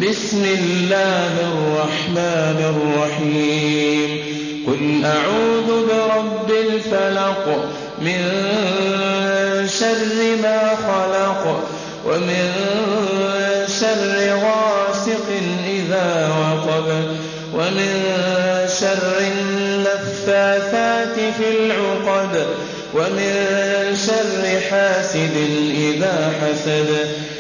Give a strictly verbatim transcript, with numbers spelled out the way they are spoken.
بسم الله الرحمن الرحيم قل أعوذ برب الفلق من شر ما خلق ومن شر غاسق إذا وقب ومن شر النفاثات في العقد ومن شر حاسد إذا حسد